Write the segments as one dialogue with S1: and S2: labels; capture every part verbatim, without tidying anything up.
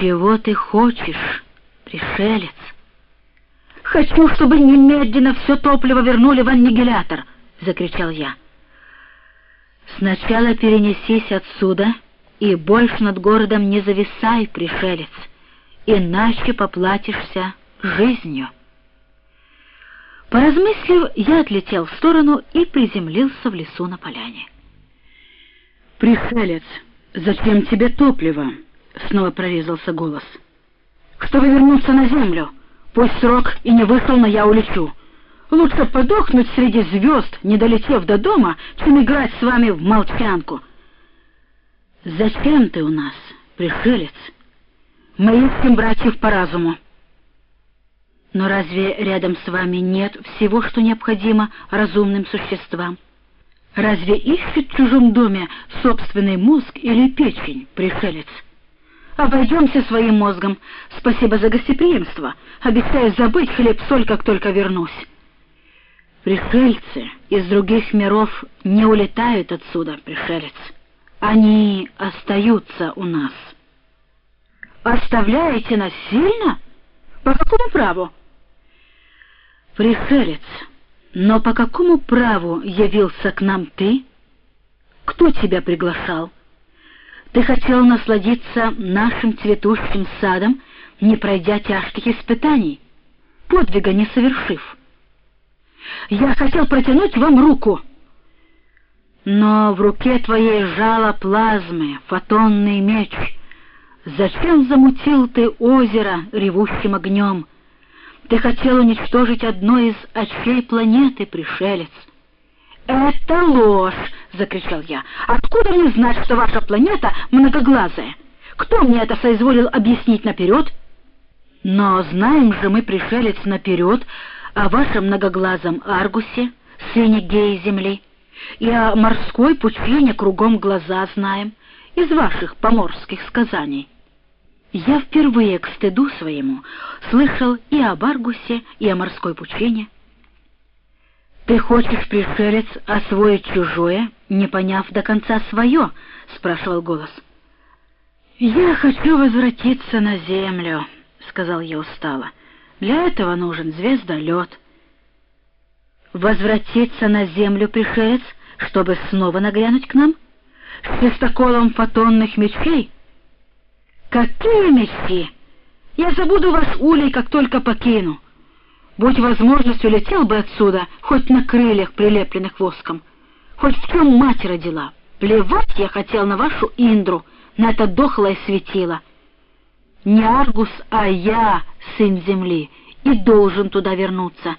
S1: «Чего ты хочешь, пришелец?» «Хочу, чтобы немедленно все топливо вернули в аннигилятор!» — закричал я. «Сначала перенесись отсюда и больше над городом не зависай, пришелец, иначе поплатишься жизнью». Поразмыслив, я отлетел в сторону и приземлился в лесу на поляне. «Пришелец, зачем тебе топливо?» — снова прорезался голос. «Чтобы вернуться на землю. Пусть срок и не вышел, но я улечу. Лучше подохнуть среди звезд, не долетев до дома, чем играть с вами в молчанку». «Зачем ты у нас, пришелец? Мы ищем братьев по разуму. Но разве рядом с вами нет всего, что необходимо разумным существам? Разве ищет в чужом доме собственный мозг или печень, пришелец? Обойдемся своим мозгом. Спасибо за гостеприимство. Обещаю забыть хлеб-соль, как только вернусь». «Пришельцы из других миров не улетают отсюда, пришелец. Они остаются у нас». «Оставляете насильно? По какому праву?» «Пришелец, но по какому праву явился к нам ты? Кто тебя приглашал? Ты хотел насладиться нашим цветущим садом, не пройдя тяжких испытаний, подвига не совершив. Я хотел протянуть вам руку, но в руке твоей жало плазмы, фотонный меч. Зачем замутил ты озеро ревущим огнем? Ты хотел уничтожить одно из очей планеты, пришелец». «Это ложь!» — закричал я. «Откуда мне знать, что ваша планета многоглазая? Кто мне это соизволил объяснить наперед?» «Но знаем же мы, пришелец, наперед о вашем многоглазом Аргусе, сыне Геи Земли, и о морской пучине кругом глаза знаем из ваших поморских сказаний». Я впервые к стыду своему слышал и об Аргусе, и о морской пучине. «Ты хочешь, пришелец, освоить чужое, не поняв до конца свое?» — спрашивал голос. «Я хочу возвратиться на землю», — сказал я устало. «Для этого нужен звездолет». «Возвратиться на землю, пришелец, чтобы снова нагрянуть к нам? С чистоколом фотонных мечей?» «Какие мечти? Я забуду ваш улей, как только покину. Будь возможность, улетел бы отсюда, хоть на крыльях, прилепленных воском, хоть в чем мать родила. Плевать я хотел на вашу Индру, на это дохлое светило. Не Аргус, а я, сын земли, и должен туда вернуться».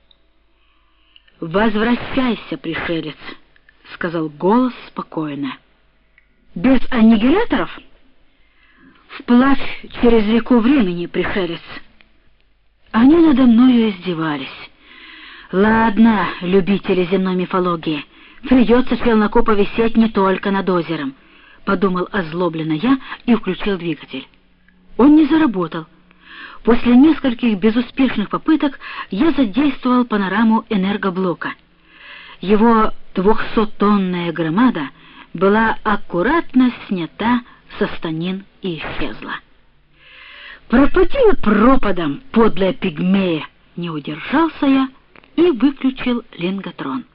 S1: «Возвращайся, пришелец», — сказал голос спокойно. «Без аннигиляторов? Вплавь через реку времени, пришелец». Они надо мною издевались. «Ладно, любители земной мифологии, придется челноку повисеть не только над озером», — подумал озлобленно я и включил двигатель. Он не заработал. После нескольких безуспешных попыток я задействовал панораму энергоблока. Его двухсоттонная громада была аккуратно снята со станин и исчезла. «Пропади пропадом, подлая пигмея!» Не удержался я и выключил линготрон.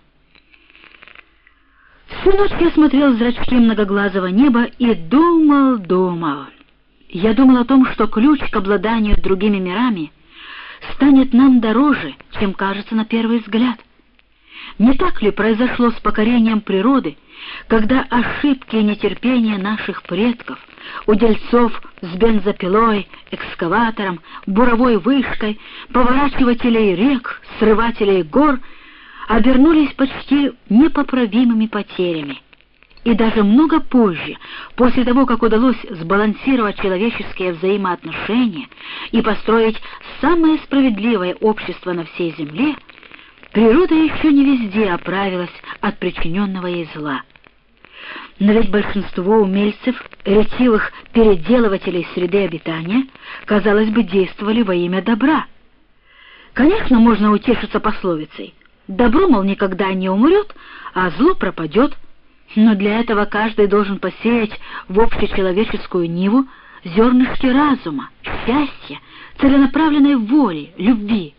S1: Всю ночь я смотрел в зрачки многоглазого неба и думал, думал. Я думал о том, что ключ к обладанию другими мирами станет нам дороже, чем кажется на первый взгляд. Не так ли произошло с покорением природы, когда ошибки и нетерпение наших предков, удельцов с бензопилой, экскаватором, буровой вышкой, поворачивателей рек, срывателей гор, обернулись почти непоправимыми потерями? И даже много позже, после того, как удалось сбалансировать человеческие взаимоотношения и построить самое справедливое общество на всей земле, природа еще не везде оправилась от причиненного ей зла. Но ведь большинство умельцев, ретивых переделывателей среды обитания, казалось бы, действовали во имя добра. Конечно, можно утешиться пословицей: добро, мол, никогда не умрет, а зло пропадет. Но для этого каждый должен посеять в общечеловеческую ниву зернышки разума, счастья, целенаправленной воли, любви.